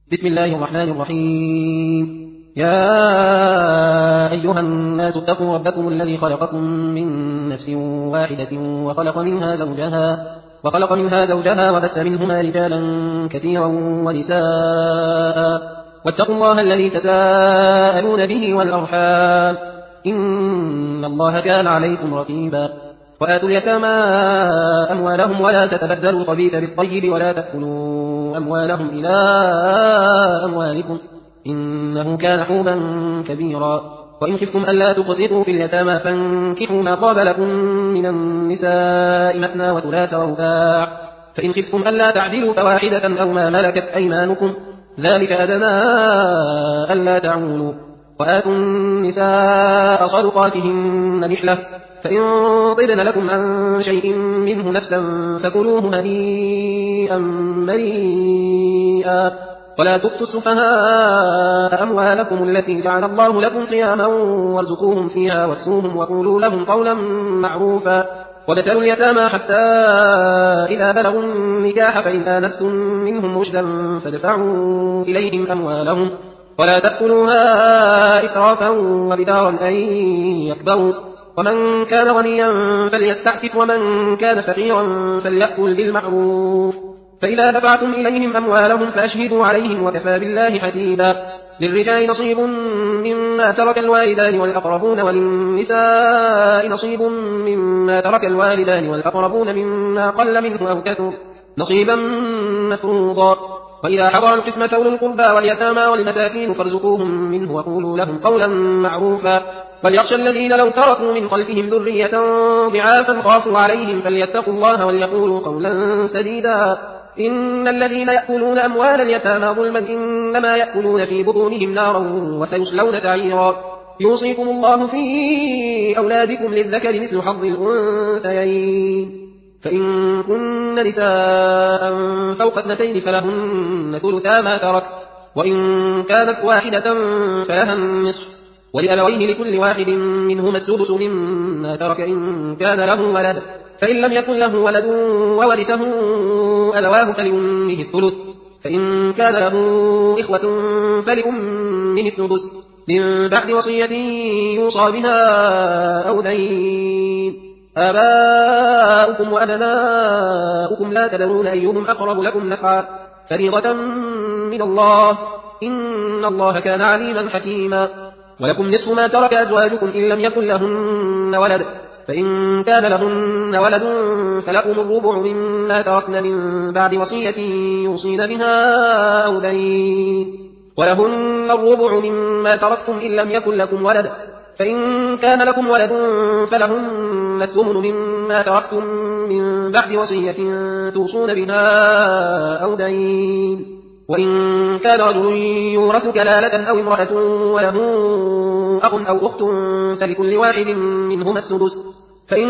بسم الله الرحمن الرحيم. يا أيها الناس اتقوا ربكم الذي خلقكم من نفس واحدة وخلق منها زوجها وبث منهما رجالا كثيرا ونساء واتقوا الله الذي تساءلون به والأرحام إن الله كان عليكم رقيبا. وآتوا اليتامى أموالهم ولا تتبدلوا الخبيث بالطيب ولا تأكلوا أموالهم إلى أموالكم إنه كان حوبا كبيرا. وإن خفتم ألا تقسطوا في اليتامى فانكحوا ما طاب لكم من النساء مثنى وثلاث ورباع، فإن خفتم ألا تعدلوا فواحدة أو ما ملكت أيمانكم ذلك أدنى ألا تعولوا. وآتوا النساء صدقاتهن نحلة، فإن طبن لكم عن شيء منه نفسا فكلوه هنيئا مريئا. ولا تؤتوا السفهاء أموالكم التي جعل الله لكم قياما وارزقوهم فيها واكسوهم وقولوا لهم قولا معروفا. وابتلوا اليتامى حتى إذا بلغوا النكاح فإن آنستم منهم رشدا فادفعوا إليهم أموالهم ولا تأكلوها إسرافا وبدارا أن يكبروا. ومن كان غنيا فليستعفف ومن كان فقيرا فليأكل بالمعروف. فإذا دفعتم إليهم أموالهم فأشهدوا عليهم وكفى بالله حسيبا. للرجال نصيب مما ترك الوالدان والأقربون وللنساء نصيب مما ترك الوالدان والأقربون مما قل منه أو كثر نصيبا مفروضا. وإذا حضر القسمة أولو القربى واليتامى والمساكين فارزقوهم منه وقولوا لهم قولا معروفا. وليخشى الذين لو تركوا من خلفهم ذرية ضعافا خافوا عليهم فليتقوا الله وليقولوا قولا سديدا. إن الذين يأكلون أموال اليتامى ظلما إنما يأكلون في بطونهم نارا وسيصلون سعيرا. يوصيكم الله في أولادكم للذكر مثل حظ الأنثيين، فإن كن نساء فوق اثنتين فلهن ثلثا ما ترك، وإن كانت واحدة فلها النصف، ولأبويه لكل واحد منهما السدس مما ترك إن كان له ولد، فإن لم يكن له ولد وورثه أبواه فلأمه الثلث، فإن كان له إخوة فلأمه السدس من بعد وصية يوصى بها أو دين. آباؤكم وأبناؤكم لا تدرون أيهم أقرب لكم نفعا فريضة من الله إن الله كان عليما حكيما. ولكم نصف ما ترك أزواجكم إن لم يكن لهن ولد، فإن كان لهن ولد فلكم الربع مما تركن من بعد وصية يوصين بها أو دين. ولهن الربع مما تركتم إن لم يكن لكم ولد، فإن كان لكم ولد فلهن الثمن مما تركتم من بعد وصية توصون بها أو دين. وإن كان رجل يورث كلالة أو امرأة وله أخ أو أخت فلكل واحد منهما السدس، فإن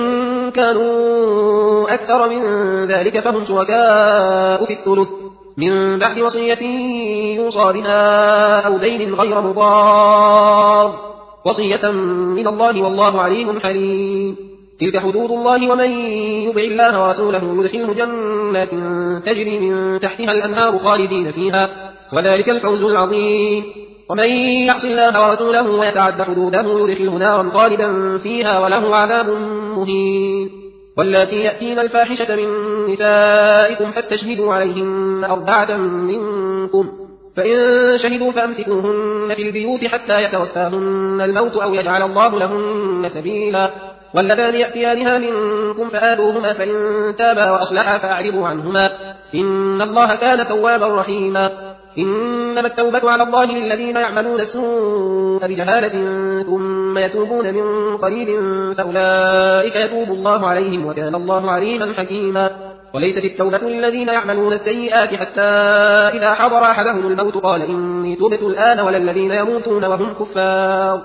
كانوا أكثر من ذلك فهم شركاء في الثلث من بعد وصية يوصى بها أو دين غير مضار، وصية من الله والله عليم حليم. تلك حدود الله ومن يطع الله ورسوله يدخله جنات تجري من تحتها الأنهار خالدين فيها وذلك الفوز العظيم. ومن يعص الله ورسوله ويتعد حدوده يدخله نارا خالدا فيها وله عذاب مهين. واللاتي يأتين الفاحشة من نسائكم فاستشهدوا عليهن 4 منكم، فإن شهدوا فأمسكوهن في البيوت حتى يتوفاهن الموت أو يجعل الله لهن سبيلا. واللذان يأتيانها منكم فآذوهما فإن تابا وأصلحا فأعرضوا عنهما إن الله كان توابا رحيما. إنما التوبة على الله للذين يعملون السوء بجهالة ثم يتوبون من قريب فأولئك يتوب الله عليهم وكان الله عليما حكيما. وليست التوبة للذين يعملون السيئات حتى إذا حضر أحدهم الموت قال إني تبت الآن ولا الذين يموتون وهم كفار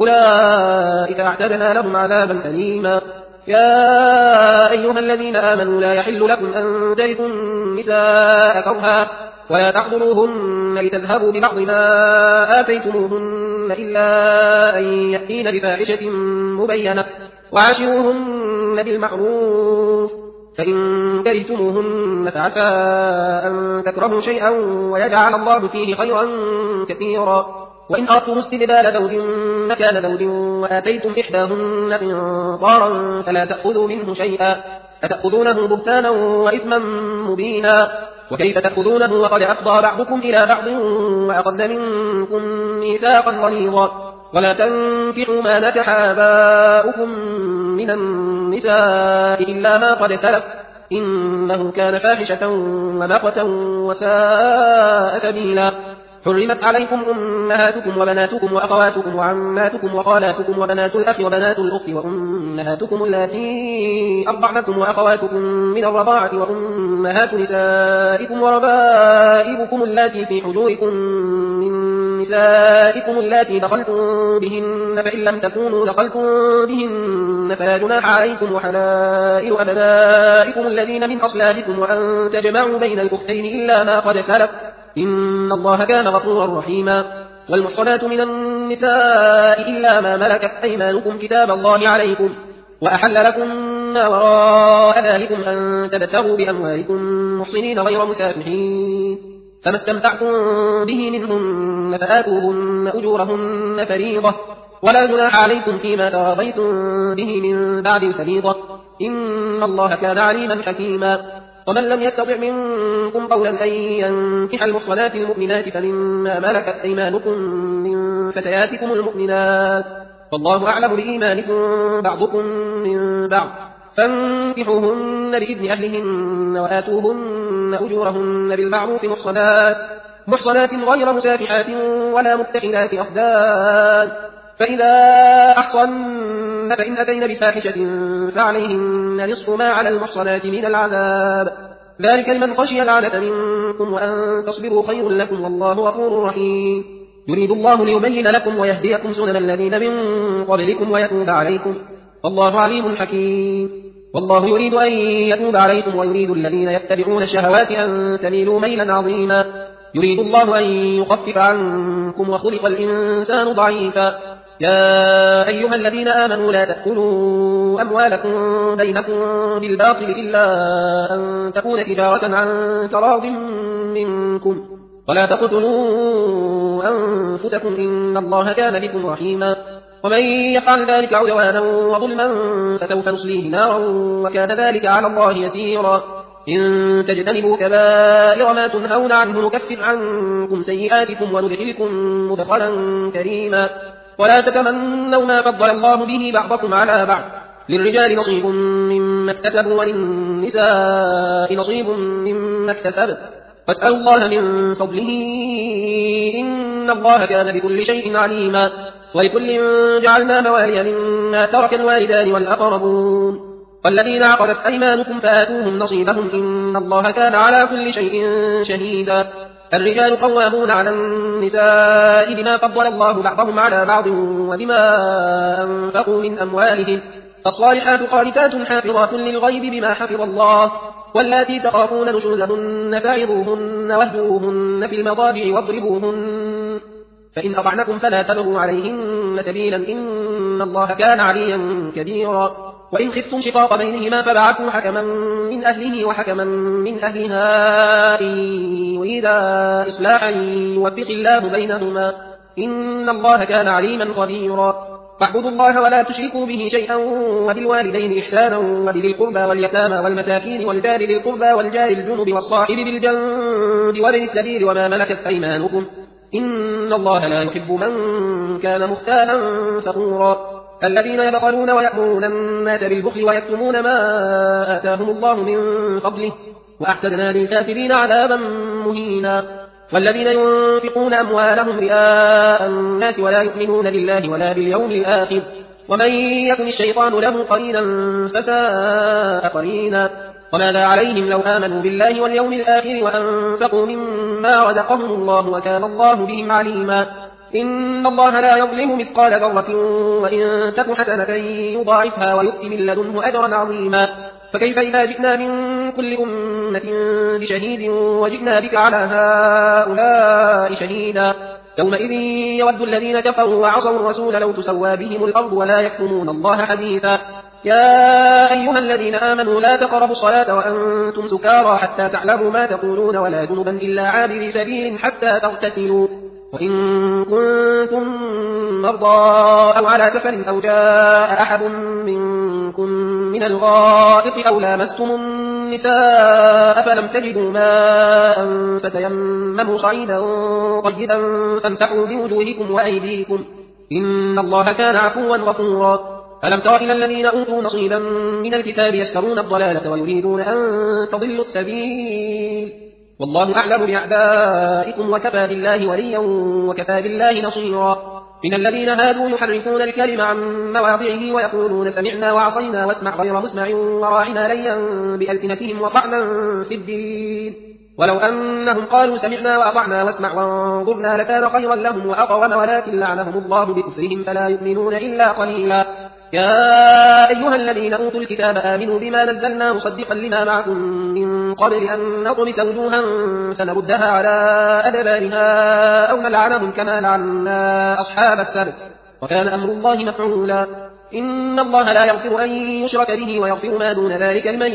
أولئك أعتدنا لهم عذابا أليما. يا أيها الذين آمنوا لا يحل لكم أن ترثوا النساء كرها ولا تعضلوهن لتذهبوا ببعض ما آتيتموهن إلا أن يأتين بفاحشة مبينة وعاشروهن بالمعروف، فإن كرهتموهن فعسى أن تكرهوا شيئا ويجعل الله فيه خيرا كثيرا. وإن أردتم استبدال زوج مكان زوج وآتيتم إحداهن قنطارا فلا تأخذوا منه شيئا أتأخذونه بهتانا وإثما مبينا. وكيف تأخذونه وقد أفضى بعضكم إلى بعض وأخذن منكم ميثاقا غليظا. ولا تنكحوا ما نكح آباؤكم من النساء إلا ما قد سلف إنه كان فاحشة ومقتا وساء سبيلا. حرمت عليكم أمهاتكم وبناتكم وأخواتكم وعماتكم وخالاتكم وبنات الأخ وبنات الأخت وأمهاتكم اللاتي أرضعنكم وأخواتكم من الرضاعة وأمهات نسائكم وربائبكم اللاتي في حجوركم من نسائكم اللاتي دخلتم بهن فإن لم تكونوا دخلتم بهن فلا جناح عليكم وحلائل أبنائكم الذين من أصلابكم وأن تجمعوا بين الأختين إلا ما قد سلف إن الله كان غفورا رحيما. والمحصنات من النساء إلا ما ملكت أيمانكم كتاب الله عليكم وأحل لكم ما وراء ذلكم أن تبتغوا بأموالكم محصنين غير مسافحين فما استمتعتم به منهن فآتوهن أجورهن فريضة ولا جناح عليكم فيما تراضيتم به من بعد الفريضة إن الله كان عليما حكيما. ومن لم يستطع منكم قولا أن ينكح المحصنات المؤمنات فمما ملكت أيمانكم من فتياتكم المؤمنات والله أعلم بإيمانكم بعضكم من بعض فانكحوهن بإذن أهلهن وآتوهن أجورهن بالمعروف محصنات غير مسافحات ولا متخذات أخدان فإذا أحصن فإن أتين بفاحشة فعليهن نصف ما على المحصنات من العذاب ذلك لمن خشي العنة منكم وأن تصبروا خير لكم والله غفور رحيم. يريد الله ليبين لكم ويهديكم سنن الذين من قبلكم ويتوب عليكم والله عليم حكيم. والله يريد أن يتوب عليكم ويريد الذين يتبعون الشهوات أن تميلوا ميلا عظيما. يريد الله أن يخفف عنكم وخلق الإنسان ضعيفا. يا أيها الذين آمنوا لا تأكلوا أموالكم بينكم بالباطل إلا أن تكون تجارة عن تراض منكم ولا تقتلوا أنفسكم إن الله كان بكم رحيما. ومن يفعل ذلك عدوانا وظلما فسوف نصليه نارا وكان ذلك على الله يسيرا. إن تجتنبوا كبائر ما تنهون عنه نكفر عنكم سيئاتكم وندخلكم مدخلا كريما. ولا تتمنوا ما فضل الله به بعضكم على بعض للرجال نصيب مما اكتسبوا وللنساء نصيب مما اكتسبوا واسألوا الله من فضله إن الله كان بكل شيء عليما. ولكل جعلنا موالي مما ترك الوالدان والأقربون والذين عقدت أيمانكم فآتوهم نصيبهم إن الله كان على كل شيء شهيدا. الرجال قوامون على النساء بما فضل الله بعضهم على بعض وبما أنفقوا من أموالهم فالصالحات قانتات حافظات للغيب بما حفظ الله واللاتي تخافون نشوزهن فعظوهن واهجروهن في المضاجع واضربوهن فإن أطعنكم فلا تبغوا عليهن سبيلا إن الله كان عليا كبيرا. وإن خفتم شقاق بينهما فبعثوا حكما من أهله وحكما من أهلها إن يريدا إصلاحا يوفق الله بينهما إن الله كان عليما خبيرا. واعبدوا الله ولا تشركوا به شيئا وبالوالدين إحسانا وبذي القربى واليتامى والمساكين والجار ذي القربى والجار الجنب والصاحب بالجنب وابن السبيل وما ملكت أيمانكم إن الله لا يحب من كان مختالا فخورا. الذين يبخلون ويأمرون الناس بالبخل ويكتمون ما آتاهم الله من فضله وأعتدنا للكافرين عذابا مهينا. والذين ينفقون أموالهم رئاء الناس ولا يؤمنون بالله ولا باليوم الآخر ومن يكن الشيطان له قرينا فساء قرينا. وماذا عليهم لو آمنوا بالله واليوم الآخر وأنفقوا مما رزقهم الله وكان الله بهم عليما. إن الله لا يظلم مثقال ذرة وإن تك حسنة يضاعفها ويؤت من لدنه أجرا عظيما. فكيف إذا جئنا من كل أمة بشهيد وجئنا بك على هؤلاء شهيدا يومئذ يود الذين كفروا وعصوا الرسول لو تسوى بهم الأرض ولا يكتمون الله حديثا. يا أيها الذين آمنوا لا تقربوا الصلاة وأنتم سكارى حتى تعلموا ما تقولون ولا جنبا إلا عابري سبيل حتى تغتسلوا وإن كنتم مرضى أو على سفر أو جاء أحد منكم من الغائط أو لامستم النساء فلم تجدوا ماء فتيمموا صعيدا طيبا فامسحوا بوجوهكم وأيديكم إن الله كان عفوا غفورا ألم تر إلى الذين أوتوا نصيبا من الكتاب يشترون الضلالة ويريدون أن تضلوا السبيل والله أعلم بأعدائكم وكفى بالله وليا وكفى بالله نصيرا من الذين هادوا يحرفون الكلم عن مواضعه ويقولون سمعنا وعصينا واسمع غير مسمع وراعنا ليا بألسنتهم وطعنا في الدين ولو أنهم قالوا سمعنا وأطعنا واسمع وانظرنا لكان خيرا لهم وأقوم ولكن لعنهم الله بكفرهم فلا يؤمنون إلا قليلا يا أيها الذين أوتوا الكتاب آمنوا بما نزلنا مصدقا لما معكم من قبل أن نطمس وجوها فنردها على أدبارها أو نلعنهم كما لعنا أصحاب السبت وكان أمر الله مفعولا إن الله لا يغفر أن يشرك به ويغفر ما دون ذلك لمن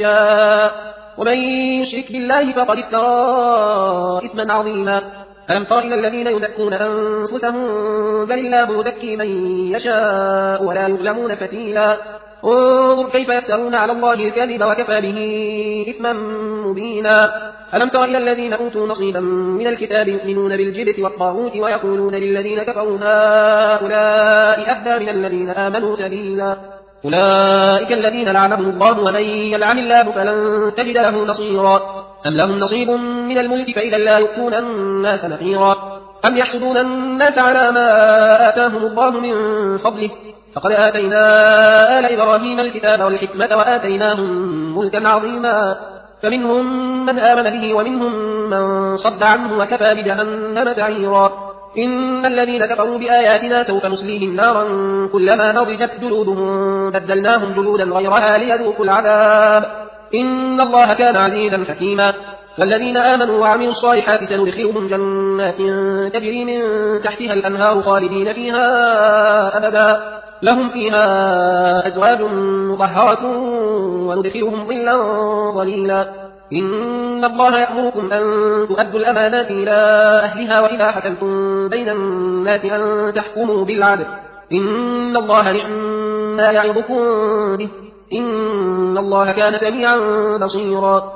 يشاء ومن يشرك بالله فقد افترى إثما عظيما ألم تر إلى الذين يزكون أنفسهم بل الله يزكي من يشاء ولا يظلمون فتيلا انظر كيف يفترون على الله الكذب وكفى به إثما مبينا ألم تر إلى الذين أوتوا نصيبا من الكتاب يؤمنون بالجبت والطاغوت ويقولون للذين كفروا هؤلاء أهدى من الذين آمنوا سبيلا أولئك الذين لعنهم الله ومن يلعن الله فلن تجد له نصيرا أم لهم نصيب من الملك فإذا لا يؤتون الناس نقيرا أم يحسدون الناس على ما آتاهم الله من فضله فقد آتينا آل إبراهيم الكتاب والحكمة وآتيناهم ملكا عظيما فمنهم من آمن به ومنهم من صد عنه وكفى بجهنم سعيرا إن الذين كفروا بآياتنا سوف نصليهم نارا كلما نضجت جلودهم بدلناهم جلودا غيرها ليذوقوا العذاب إن الله كان عزيزا حكيما والذين آمنوا وعملوا الصالحات سندخلهم جنات تجري من تحتها الأنهار خالدين فيها أبدا لهم فيها أزواج مطهرة وندخلهم ظلا ظليلا إن الله يأمركم أن تؤدوا الأمانات إلى أهلها وإذا حكمتم بين الناس أن تحكموا بالعدل إن الله نعم ما يعظكم به إن الله كان سميعا بصيرا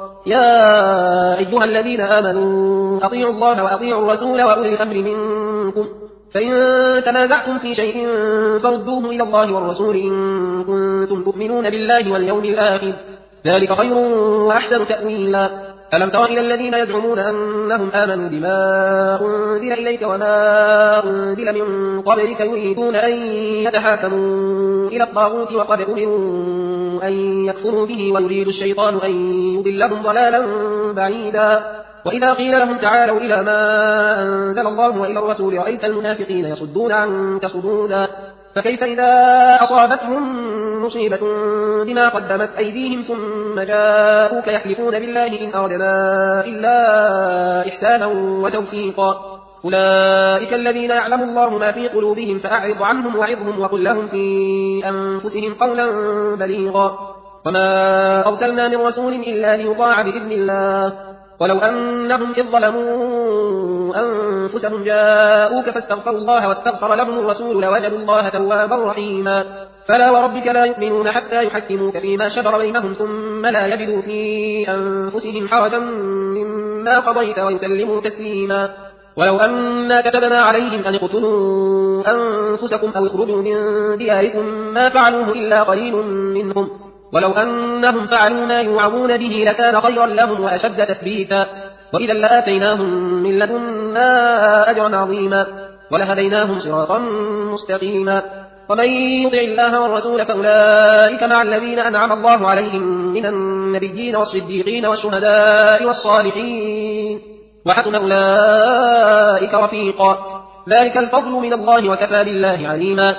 يا أيها الذين آمنوا أطيعوا الله وأطيعوا الرسول وأولي الأمر منكم فإن تنازعتم في شيء فردوه إلى الله والرسول إن كنتم تؤمنون بالله واليوم الآخر ذلك خير وأحسن تأويلا ألم تر إلى الذين يزعمون أنهم آمنوا بما أنزل إليك وما أنزل من قبلك يريدون أن يتحاكموا إلى الطاغوت وقد أمروا أن يكفروا به ويريد الشيطان أن يضلهم ضلالا بعيدا وإذا قيل لهم تعالوا إلى ما أنزل الله وإلى الرسول رأيت المنافقين يصدون عنك صدودا فكيف إذا أصابتهم مصيبة بما قدمت أيديهم ثم جاءوك يحلفون بالله إن أردنا إلا إحسانا وتوفيقا أولئك الذين يعلم الله ما في قلوبهم فأعرض عنهم وعظهم وقل لهم في أنفسهم قولا بليغا وما أرسلنا من رسول إلا ليطاع بإذن الله ولو أنهم إذ ظلموا أنفسهم جاءوك فاستغفروا الله واستغفر لهم الرسول لوجدوا الله توابا رحيما فلا وربك لا يؤمنون حتى يحكموك فيما شجر بينهم ثم لا يجدوا في أنفسهم حرجا مما قضيت ويسلموا تسليما ولو أنا كتبنا عليهم أن اقتلوا أنفسكم أو اخرجوا من دياركم ما فعلوه إلا قليل منهم ولو أنهم فعلوا ما يوعظون به لكان خيرا لهم وأشد تثبيتا وإذا لآتيناهم من لدنا أجرا عظيما ولهديناهم صراطا مستقيما ومن يطع الله والرسول فأولئك مع الذين أنعم الله عليهم من النبيين والصديقين والشهداء والصالحين وحسن أولئك رفيقا ذلك الفضل من الله وكفى بالله عليما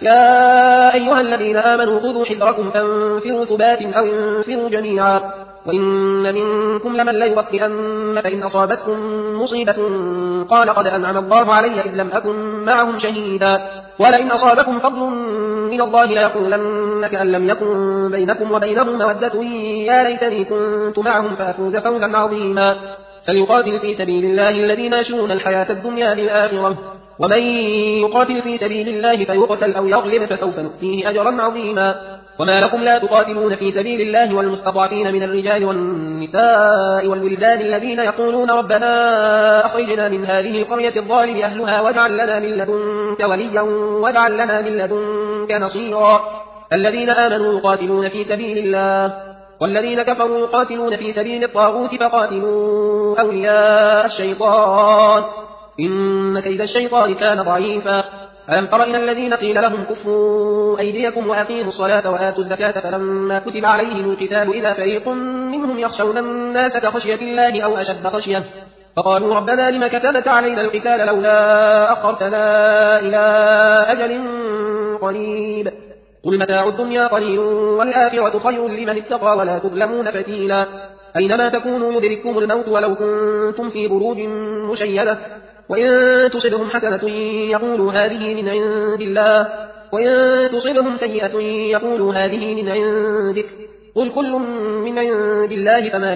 يا أيها الذين آمنوا خذوا حذركم فانفروا ثبات أو انفروا جميعا وإن منكم لمن ليبطئن فإن أصابتكم مصيبة قال قد أنعم الله علي إذ لم أكن معهم شهيدا ولئن أصابكم فضل من الله ليقولن كأن لم يكن بينكم وبينهم مودة يا ليتني كنت معهم فأفوز فوزا عظيما فليقاتل في سبيل الله الذين يشرون الحياة الدنيا بالآخرة ومن يقاتل في سبيل الله فيقتل أو يغلب فسوف نؤتيه أجرا عظيما وما لكم لا تقاتلون في سبيل الله والمستضعفين من الرجال والنساء والولدان الذين يقولون ربنا أخرجنا من هذه القرية الظالم أهلها واجعل لنا من لدنك وليا واجعل لنا من لدنك نصيرا الذين آمنوا يقاتلون في سبيل الله والذين كفروا يقاتلون في سبيل الطاغوت فقاتلوا أولياء الشيطان إن كيد الشيطان كان ضعيفا ألم تر إلى الذين قيل لهم كفوا أيديكم وأقيموا الصلاة وآتوا الزكاة فلما كتب عليهم القتال إذا فريق منهم يخشون الناس كخشية الله أو أشد خشية فقالوا ربنا لم كتبت علينا القتال لولا أخرتنا إلى أجل قريب قل متاع الدنيا قليل والآخرة خير لمن اتقى ولا تظلمون فتيلا أينما تكونوا يدرككم الموت ولو كنتم في بروج مشيدة وإن تصبهم حسنة يقولوا هذه من عند الله وإن تصبهم سيئة يقولوا هذه من عندك قل كل من عند الله فما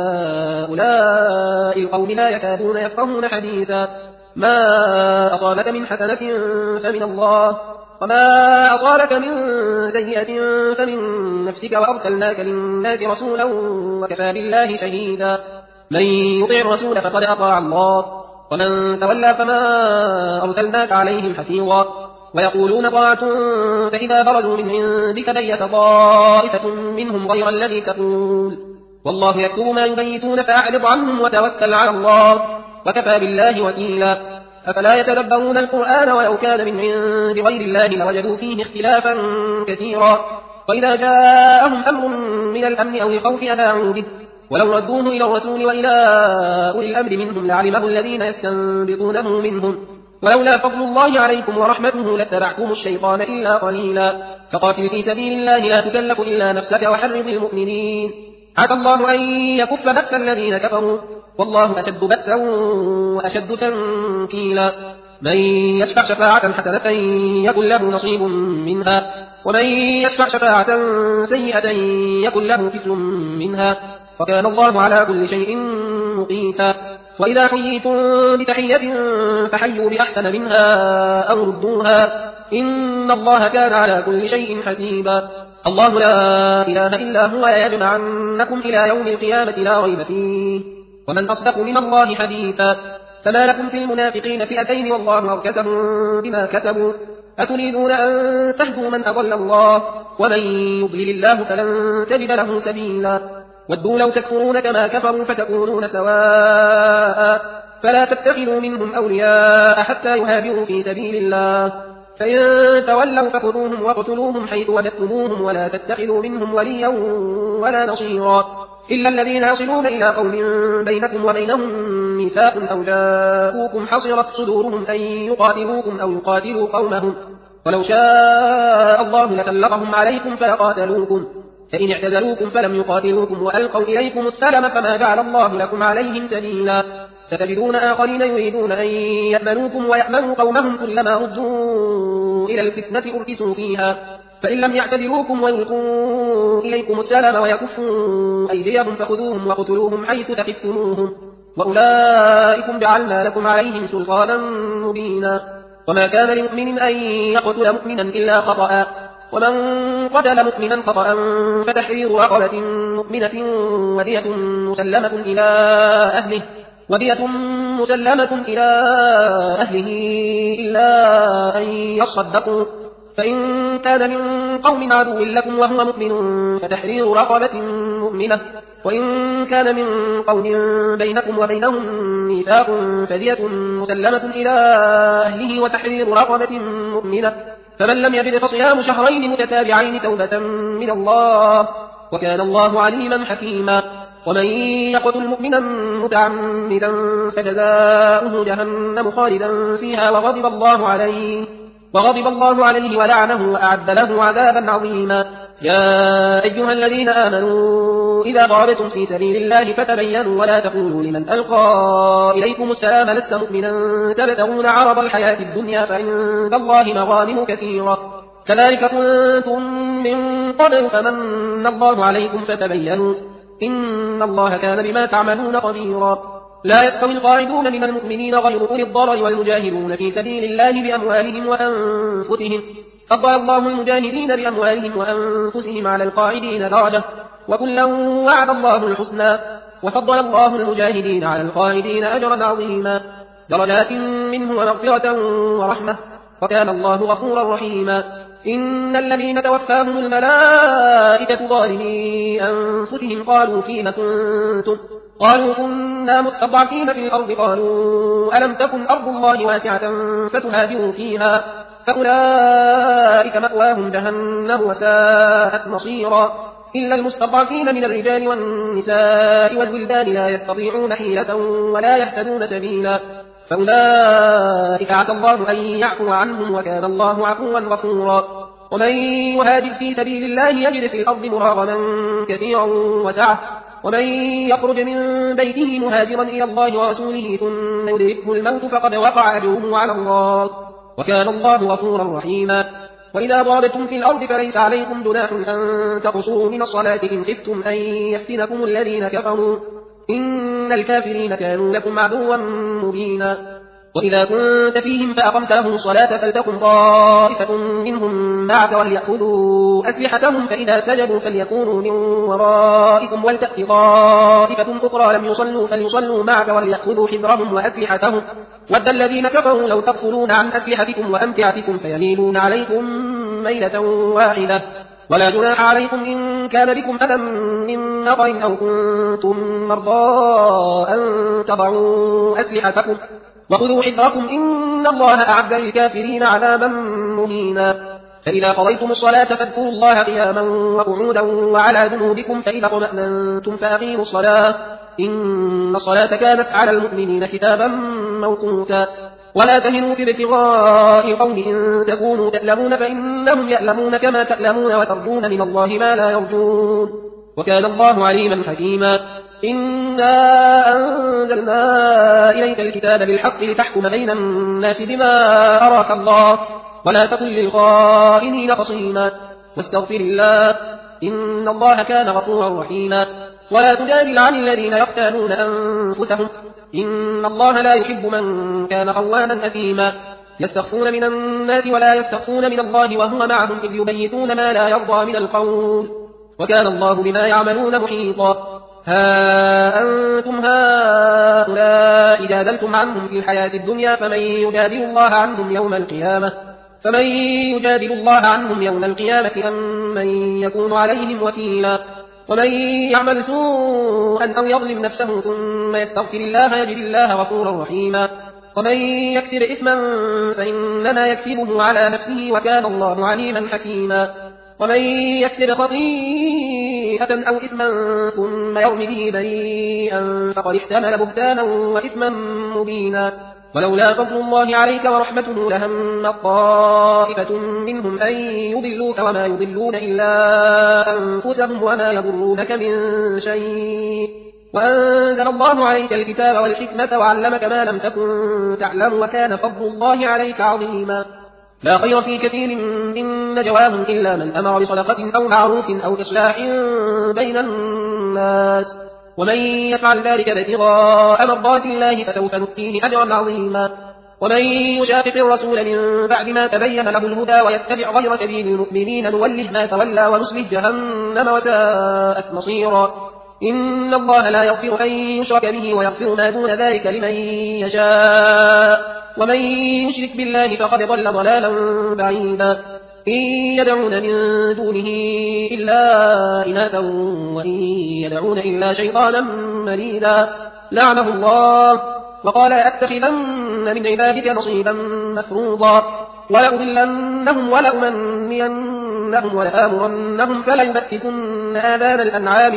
لهؤلاء القوم لا يكادون يفقهون حديثا ما أصابك من حسنة فمن الله وما أصابك من سيئة فمن نفسك وأرسلناك للناس رسولا وكفى بالله شهيدا من يطع الرسول فقد أطاع الله ومن تولى فما أرسلناك عليهم حفيظا ويقولون طاعة فإذا برزوا من عندك بيت طائفة منهم غير الذي تقول والله يكتب ما يبيتون فأعرض عنهم وتوكل على الله وكفى بالله وكيلا أفلا يتدبرون القرآن ولو كان من عند غير الله لوجدوا فيه اختلافا كثيرا وإذا جاءهم أمر من الأمن أو الخوف أذاعوا به ولو ردوه إلى الرسول وإلى أولي الأمر منهم لعلمه الذين يستنبطونه منهم ولولا فضل الله عليكم ورحمته لاتبعتم الشيطان إلا قليلا فقاتل في سبيل الله لا تكلف إلا نفسك وحرض المؤمنين عسى الله أن يكف بأس الذين كفروا والله أشد بأسا وأشد تنكيلا من يشفع شفاعة حسنة يكن له نصيب منها ومن يشفع شفاعة سيئة يكن له كفل منها وكان الله على كل شيء مقيتا وإذا حييتم بتحية فحيوا بأحسن منها أو ردوها إن الله كان على كل شيء حسيبا الله لا إله إلا هو يجمعنكم إلى يوم القيامة لا ريب فيه ومن أصدق من الله حديثا فما لكم في المنافقين فئتين والله أركسهم بما كسبوا أتريدون أن تهدوا من أضل الله ومن يضلل الله فلن تجد له سبيلا ودوا لو تكفرون كما كفروا فتكونون سواء فلا تتخذوا منهم أولياء حتى يهاجروا في سبيل الله فإن تولوا فخذوهم واقتلوهم حيث وجدتموهم ولا تتخذوا منهم وليا ولا نصيرا إلا الذين يصلون إلى قوم بينكم وبينهم ميثاق أو جاءوكم حصرت صدورهم أن يقاتلوكم أو يقاتلوا قومهم ولو شاء الله لسلطهم عليكم فلقاتلوكم فإن اعتزلوكم فلم يقاتلوكم وألقوا إليكم السلم فما جعل الله لكم عليهم سبيلا ستجدون آخرين يريدون أن يأمنوكم ويأمنوا قومهم كلما ردوا إلى الفتنة أركسوا فيها فإن لم يعتذروكم ويلقوا إليكم السلام ويكفوا أيديهم فخذوهم وقتلوهم حيث ثقفتموهم وأولئكم جعلنا لكم عليهم سلطانا مبينا وما كان لمؤمن أن يقتل مؤمنا إلا خطأ ومن قتل مؤمنا خطأ فتحرير رقبة مؤمنة ودية مسلمة إلى أهله إلا أن يصدقوا فإن كان من قوم عدو لكم وهو مؤمن فتحرير رقبة مؤمنة وإن كان من قوم بينكم وبينهم ميثاق فدية مسلمة إلى أهله وتحرير رقبة مؤمنة فمن لم يجد فصيام شهرين متتابعين توبة من الله وكان الله عليما حكيما ومن يقتل مؤمنا متعمدا فجزاؤه جهنم خالدا فيها وغضب الله عليه ولعنه وأعد له عذابا عظيما يا أيها الذين آمنوا إذا ضربتم في سبيل الله فتبينوا ولا تقولوا لمن ألقى إليكم السلام لست مؤمنا تبتغون عرض الحياة الدنيا فعند الله مغانم كثيرة كذلك كنتم من قبل فمن الله عليكم فتبينوا إن الله كان بما تعملون خبيرا لا يستوي القاعدون من المؤمنين غير أولي الضرر والمجاهدون في سبيل الله بأموالهم وأنفسهم فضل الله المجاهدين بأموالهم وأنفسهم على القاعدين درجة وكلا وعد الله الحسنى وفضل الله المجاهدين على القاعدين أجرا عظيما درجات منه ومغفرة ورحمة وكان الله غفورا رحيما إن الذين توفاهم الملائكة ظالمي أنفسهم قالوا فيم كنتم قالوا كنا مستضعفين في الأرض قالوا ألم تكن أرض الله واسعة فتهاجروا فيها فأولئك مأواهم جهنم وساءت مصيرا إلا المستضعفين من الرجال والنساء والولدان لا يستطيعون حيلة ولا يهتدون سبيلا فأولئك عسى الله أن يعفو عنهم وكان الله عفوا غفورا ومن يهاجر في سبيل الله يجد في الأرض مراغما كثيرا وسعة ومن يخرج من بيته مهاجرا إلى الله ورسوله ثم يدركه الموت فقد وقع أجره على الله وكان الله غفورا رحيما وإذا ضربتم في الأرض فليس عليكم جناح أن تقصروا من الصلاة إن خفتم أن يفتنكم الذين كفروا إن الكافرين كانوا لكم عدوا مبينا وإذا كنت فيهم فأقمت لهم الصلاة فلتقم طائفة منهم معك وليأخذوا أسلحتهم فإذا سجدوا فليكونوا من ورائكم ولتأت طائفة أخرى لم يصلوا فليصلوا معك وليأخذوا حذرهم وأسلحتهم ود الذين كفروا لو تغفلون عن أسلحتكم وأمتعتكم فيميلون عليكم ميلة واحدة ولا جناح عليكم إن كان بكم أذى من مطر أو كنتم مرضى أن تضعوا أسلحتكم وخذوا حذركم إن الله أعد للكافرين عذابا مهينا فإذا قضيتم الصلاة فاذكروا الله قياما وقعودا وعلى جنوبكم فإذا اطمأننتم فأقيموا الصلاة إن الصلاة كانت على المؤمنين كتابا موقوتا ولا تهنوا في ابتغاء قوم إن تكونوا تألمون فإنهم يألمون كما تألمون وترجون من الله ما لا يرجون وكان الله عليما حكيما إنا أنزلنا إليك الكتاب بالحق لتحكم بين الناس بما أراك الله ولا تكن للخائنين خصيما واستغفر الله إن الله كان غفورا رحيما ولا تجادل عن الذين يختانون أنفسهم إن الله لا يحب من كان خوانا أثيما يستخفون من الناس ولا يستخفون من الله وهو معهم إذ يبيتون ما لا يرضى من القول وكان الله بما يعملون محيطا ها أنتم هؤلاء جادلتم عنهم في الحياة الدنيا فمن يجادل الله عنهم يوم القيامة أم من يكون عليهم وكيلا ومن يعمل سوءا أو يظلم نفسه ثم يستغفر الله يجد الله غفورا رحيما ومن يكسب إثما فإنما يكسبه على نفسه وكان الله عليما حكيما ومن يكسب خطيئة أو إثما ثم يرم به بريئا فقد احتمل بهتانا وإثما مبينا ولولا فضل الله عليك ورحمته لهم طائفة منهم أن يضلوك وما يضلون إلا أنفسهم وما يضرونك من شيء وأنزل الله عليك الكتاب والحكمة وعلمك ما لم تكن تعلم وكان فضل الله عليك عظيما لا خير في كثير من نجواهم إلا من أمر بصدقة أو معروف أو إصلاح بين الناس ومن يفعل ذلك ابتغاء مرضات الله فسوف نؤتيه أجرا عظيما ومن يشاقق الرسول من بعد ما تبين له الهدى ويتبع غير سبيل المؤمنين نوله ما تولى ونصله جهنم وساءت مصيرا إن الله لا يغفر أن يشرك به ويغفر ما دون ذلك لمن يشاء ومن يشرك بالله فقد ضل ضلالا بعيدا إن يدعون من دونه إلا إناثا وإن يدعون إلا شيطانا مريدا لعنه الله وقال لأتخذن من عبادك نصيبا مفروضا ولأضلنهم ولأمنينهم ولآمرنهم فليبتكن آذان الأنعام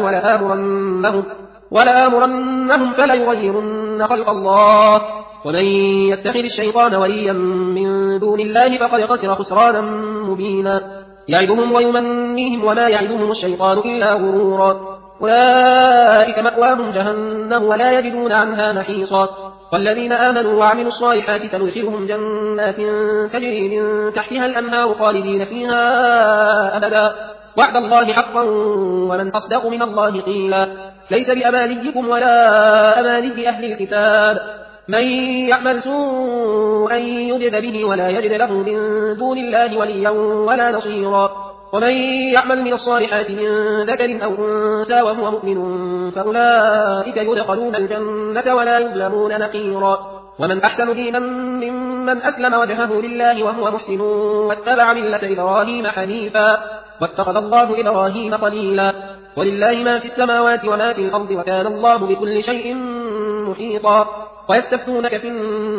ولآمرنهم فليغيرن خلق الله ومن يتخذ الشيطان وليا من دون الله فقد خسر خسرانا مبينا يعدهم ويمنيهم وما يعدهم الشيطان إلا غرورا أولئك مأواهم جهنم ولا يجدون عنها محيصا والذين آمنوا وعملوا الصالحات سندخلهم جنات تجري من تحتها الأنهار خالدين فيها أبدا وعد الله حقا ومن أصدق من الله قيلا ليس بأمانيكم ولا أماني أهل الكتاب من يعمل سوءا يجز به ولا يجد له من دون الله وليا ولا نصيرا ومن يعمل من الصالحات من ذكر أو أنثى وهو مؤمن فأولئك يدخلون الجنة ولا يظلمون نقيرا ومن أحسن دينا ممن أسلم وجهه لله وهو محسن واتبع ملة إبراهيم حنيفا واتخذ الله إبراهيم خليلا ولله ما في السماوات وما في الأرض وكان الله بكل شيء محيطا ويستفتونك في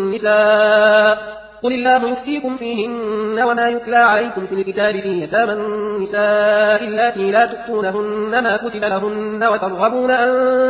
النساء قل الله يفتيكم فيهن وما يتلى عليكم في الكتاب في يتامى النساء اللاتي لا تؤتونهن ما كتب لهن وترغبون أن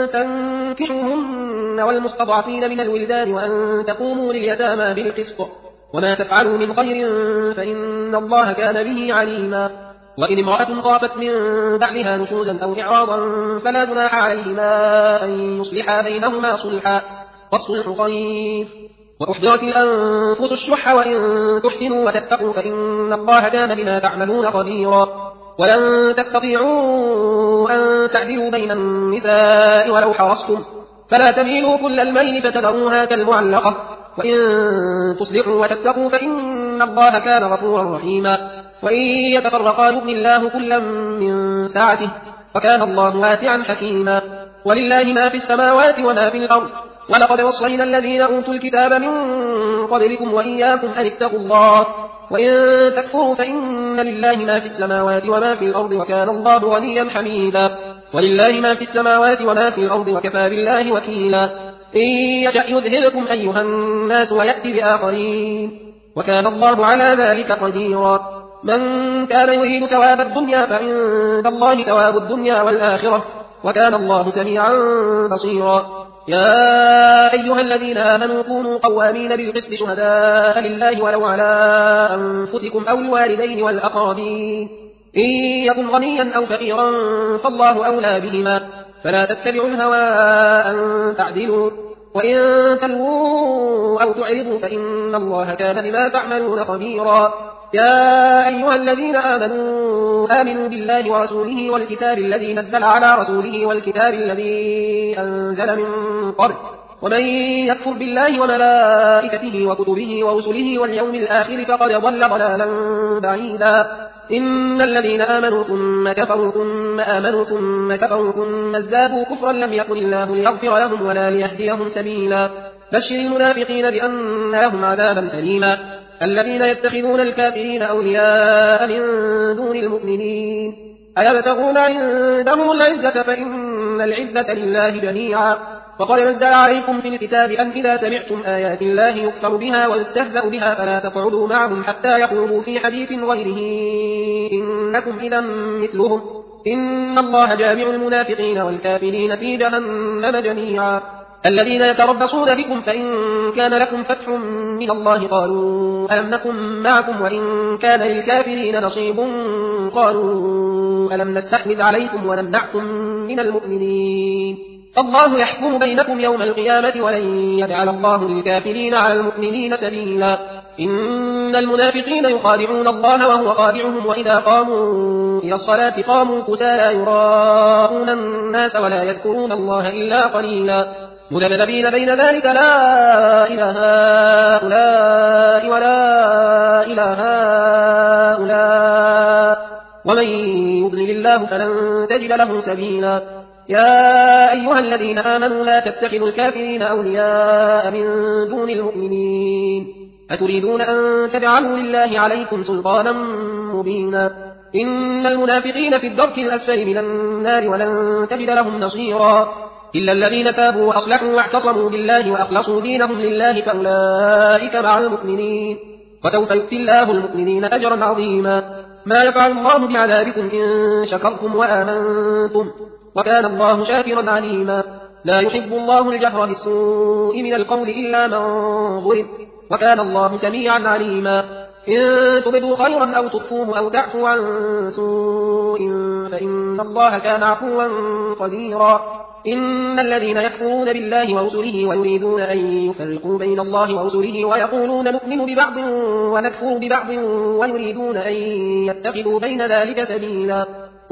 تنكحوهن والمستضعفين من الولدان وأن تقوموا لليتامى بالقسط وما تفعلوا من خير فإن الله كان به عليما وإن امرأة خافت من بعلها نشوزا أو إعراضا فلا جناح عليهما أن يصلحا بينهما صلحا والصلح خير وأحضرت الأنفس الشح وإن تحسنوا وتتقوا فإن الله كان بما تعملون خبيرا ولن تستطيعوا أن تعدلوا بين النساء ولو حرصتم فلا تميلوا كل الميل فتذروها كالمعلقة وإن تصلحوا وتتقوا فإن الله كان غفورا رحيما وإن يتفرقا يغن الله كلا من سعته وكان الله واسعا حكيما ولله ما في السماوات وما في الأرض ولقد وصينا الذين أوتوا الكتاب من قبلكم وإياكم أن اتقوا الله وإن تكفروا فإن لله ما في السماوات وما في الأرض وكان الله غنيا حميدا ولله ما في السماوات وما في الأرض وكفى بالله وكيلا إن يشأ يذهبكم أيها الناس ويأتي بآخرين وكان الله على ذلك قديرا من كان يريد ثواب الدنيا فعند الله ثواب الدنيا والآخرة وكان الله سميعا بصيرا يا أيها الذين آمنوا كونوا قوامين بالقسط شهداء لله ولو على أنفسكم أو الوالدين والأقربين إن يكن غنيا أو فقيرا فالله أولى بهما فلا تتبعوا الهوى أن تعدلوا وإن تلووا أو تعرضوا فإن الله كان بما تعملون خبيرا يا أيها الذين آمنوا بالله ورسوله والكتاب الذي نزل على رسوله والكتاب الذي أنزل من قبل ومن يكفر بالله وملائكته وكتبه ورسله واليوم الآخر فقد ضل ضلالا بعيدا إن الذين آمنوا ثم كفروا ثم آمنوا ثم كفروا ثم ازدادوا كفرا لم يكن الله ليغفر لهم ولا ليهديهم سبيلا بشر المنافقين بأن لهم عذابا أليما الذين يتخذون الكافرين أولياء من دون المؤمنين أيبتغون عندهم العزة فإن العزة لله جميعا وقد نزل عليكم في الكتاب أن إذا سمعتم آيات الله يكفر بها ويستهزأ بها فلا تقعدوا معهم حتى يقولوا في حديث غيره إنكم إذا مثلهم إن الله جامع المنافقين والكافرين في جهنم جميعا الذين يتربصون بكم فإن كان لكم فتح من الله قالوا ألم نكن معكم وإن كان للكافرين نصيب قالوا ألم نستحوذ عليكم ونمنعكم من المؤمنين الله يحكم بينكم يوم القيامة ولن يجعل الله للكافرين على المؤمنين سبيلا إن المنافقين يخادعون الله وهو خادعهم وإذا قاموا إلى الصلاة قاموا كسالى يراءون الناس ولا يذكرون الله إلا قليلا مذبذبين بين ذلك لا إله هؤلاء ولا إله هؤلاء ومن يضلل الله فلن تجد له سبيلا يا أيها الذين آمنوا لا تتخذوا الكافرين أولياء من دون المؤمنين أتريدون أن تجعلوا لله عليكم سلطانا مبينا إن المنافقين في الدرك الأسفل من النار ولن تجد لهم نصيرا إلا الذين تابوا وأصلحوا واعتصموا بالله وأخلصوا دينهم لله فأولئك مع المؤمنين وسوف يؤتي الله المؤمنين أجرا عظيما ما يفعل الله بعذابكم إن شكرتم وآمنتم وكان الله شاكرا عليما لا يحب الله الجهر بالسوء من القول إلا من ظلم وكان الله سميعا عليما إن تبدوا خيرا أو تخفوه أو تعفوا عن سوء فإن الله كان عفوا قديرا. إن الذين يكفرون بالله ورسله ويريدون أن يفرقوا بين الله ورسله ويقولون نؤمن ببعض ونكفر ببعض ويريدون أن يتخذوا بين ذلك سبيلا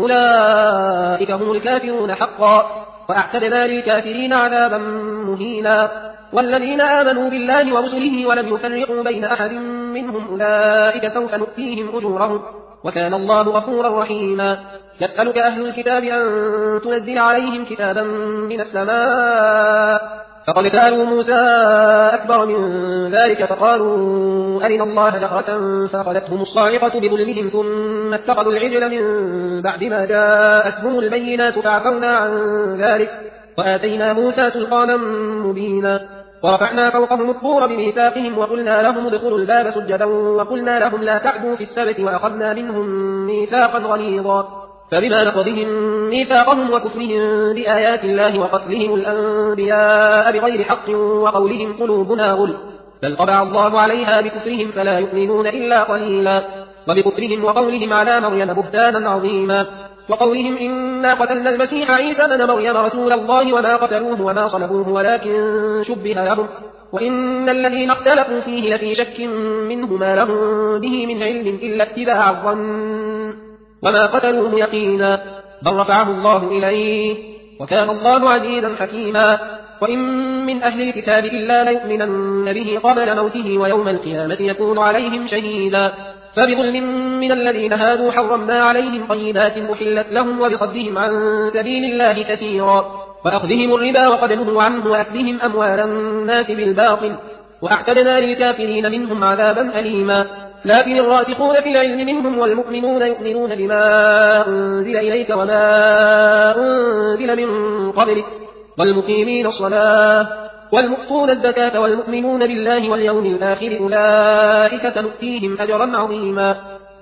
أولئك هم الكافرون حقا وأعتدنا للكافرين عذابا مهينا. والذين آمنوا بالله ورسله ولم يفرقوا بين أحد منهم أولئك سوف نؤتيهم أجورهم وكان الله غفورا رحيما. يسألك أهل الكتاب أن تنزل عليهم كتابا من السماء فقد سألوا موسى أكبر من ذلك فقالوا أرنا الله جهرة فأخذتهم الصاعقة بظلمهم ثم اتخذوا العجل من بعد ما جاءتهم البينات فعفونا عن ذلك وآتينا موسى سلطانا مبينا. ورفعنا فوقهم الطور بميثاقهم وقلنا لهم ادخلوا الباب سجدا وقلنا لهم لا تعدوا في السبت وأخذنا منهم ميثاقا غليظا. فبما نقضهم ميثاقهم وكفرهم بآيات الله وقتلهم الأنبياء بغير حق وقولهم قلوبنا غلف بل طبع الله عليها بكفرهم فلا يؤمنون إلا قليلا. وبكفرهم وقولهم على مريم بهتانا عظيما وقولهم إنا قتلنا المسيح عيسى ابن مريم رسول الله وما قتلوه وما صلبوه ولكن شبه لهم وإن الذين اختلفوا فيه لفي شك منه ما لهم به من علم إلا اتباع الظن وما قتلوه يقينا بل رفعه الله إليه وكان الله عزيزا حكيما. وإن من أهل الكتاب إلا ليؤمنن به قبل موته ويوم القيامة يكون عليهم شهيدا. فبظلم من الذين هادوا حرمنا عليهم طيبات أحلت لهم وبصدهم عن سبيل الله كثيرا وأخذهم الربا وقد نهوا عنه وأكلهم أموال الناس بالباطل وأعتدنا للكافرين منهم عذابا أليما. لكن الراسخون في العلم منهم والمؤمنون يؤمنون بما أنزل إليك وما أنزل من قبلك والمقيمين الصلاة والمؤتون الزكاة والمؤمنون بالله واليوم الآخر أولئك سنؤتيهم أجرا عظيما.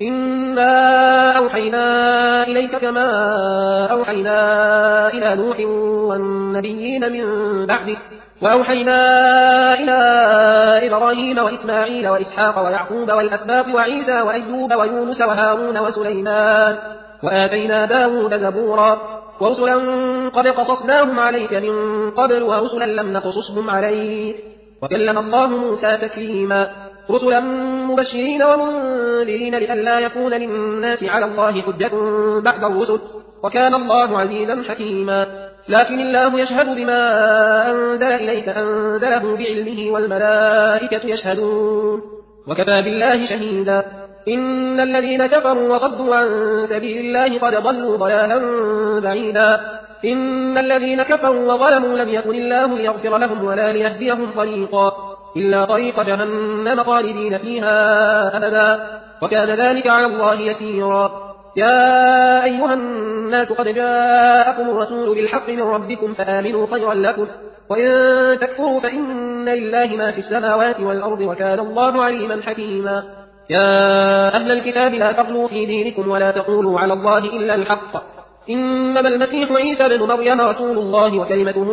إنا أوحينا إليك كما أوحينا إلى نوح والنبيين من بعده وأوحينا إلى إبراهيم وإسماعيل وإسحاق ويعقوب والأسباط وعيسى وأيوب ويونس وهارون وسليمان وآتينا داود زبورا ورسلا قد قصصناهم عليك من قبل ورسلا لم نقصصهم عليك وكلم الله موسى تكليما. رسلا مبشرين ومنذرين لئلا يكون للناس على الله حجة بعد الرسل وكان الله عزيزا حكيما. لكن الله يشهد بما أنزل إليك أنزله بعلمه والملائكة يشهدون وكفى بالله شهيدا. إن الذين كفروا وصدوا عن سبيل الله قد ضلوا ضلالا بعيدا. إن الذين كفروا وظلموا لم يكن الله ليغفر لهم ولا ليهديهم طريقا إلا طريق جهنم خالدين فيها أبدا وكان ذلك على الله يسيرا. يا أيها الناس قد جاءكم الرسول بالحق من ربكم فآمنوا خيرا لكم وإن تكفروا فإن لله ما في السماوات والأرض وكان الله عليما حكيما. يا أهل الكتاب لا تغلوا في دينكم ولا تقولوا على الله إلا الحق إنما المسيح عيسى ابن مريم رسول الله وكلمته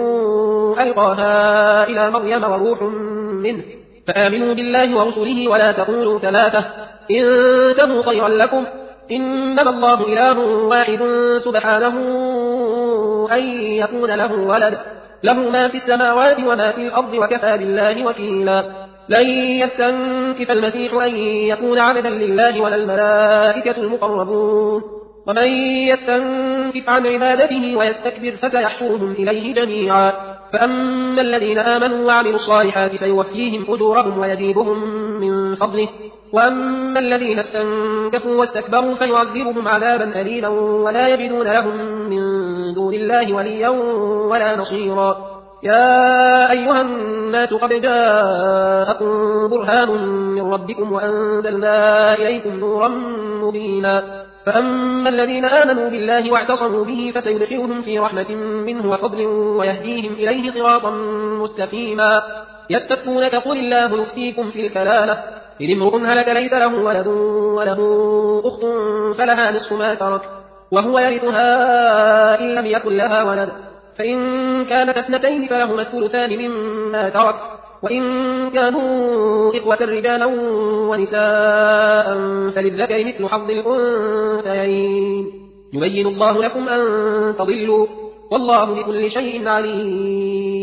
ألقاها إلى مريم وروح منه فآمنوا بالله ورسله ولا تقولوا ثلاثة انتهوا خيرا لكم إنما الله إله واحد سبحانه أن يكون له ولد له ما في السماوات وما في الأرض وكفى بالله وكيلا. لن يستنكف المسيح أن يكون عبدا لله ولا الملائكة المقربون ومن يستنكف عن عبادته ويستكبر فسيحشرهم إليه جميعا. فأما الذين آمنوا وعملوا الصالحات فيوفيهم أجورهم ويزيدهم من فضله وأما الذين استنكفوا واستكبروا فيعذبهم عذابا أليما ولا يجدون لهم من دون الله وليا ولا نصيرا. يا أيها الناس قد جاءكم برهان من ربكم وأنزلنا إليكم نورا مبينا. فأما الذين آمنوا بالله واعتصموا به فسيدخلهم في رحمة منه وفضل ويهديهم إليه صراطا مستقيما. يستفتونك قل الله يفتيكم في الكلالة إن امرؤ هلك ليس له ولد وله أخت فلها نصف ما ترك وهو يرثها إن لم يكن لها ولد فإن كانت اثنتين فلهما الثلثان مما ترك وإن كانوا إخوة رجالا ونساء فللذكر مثل حظ الأنثيين يبين الله لكم أن تضلوا والله بكل شيء عليم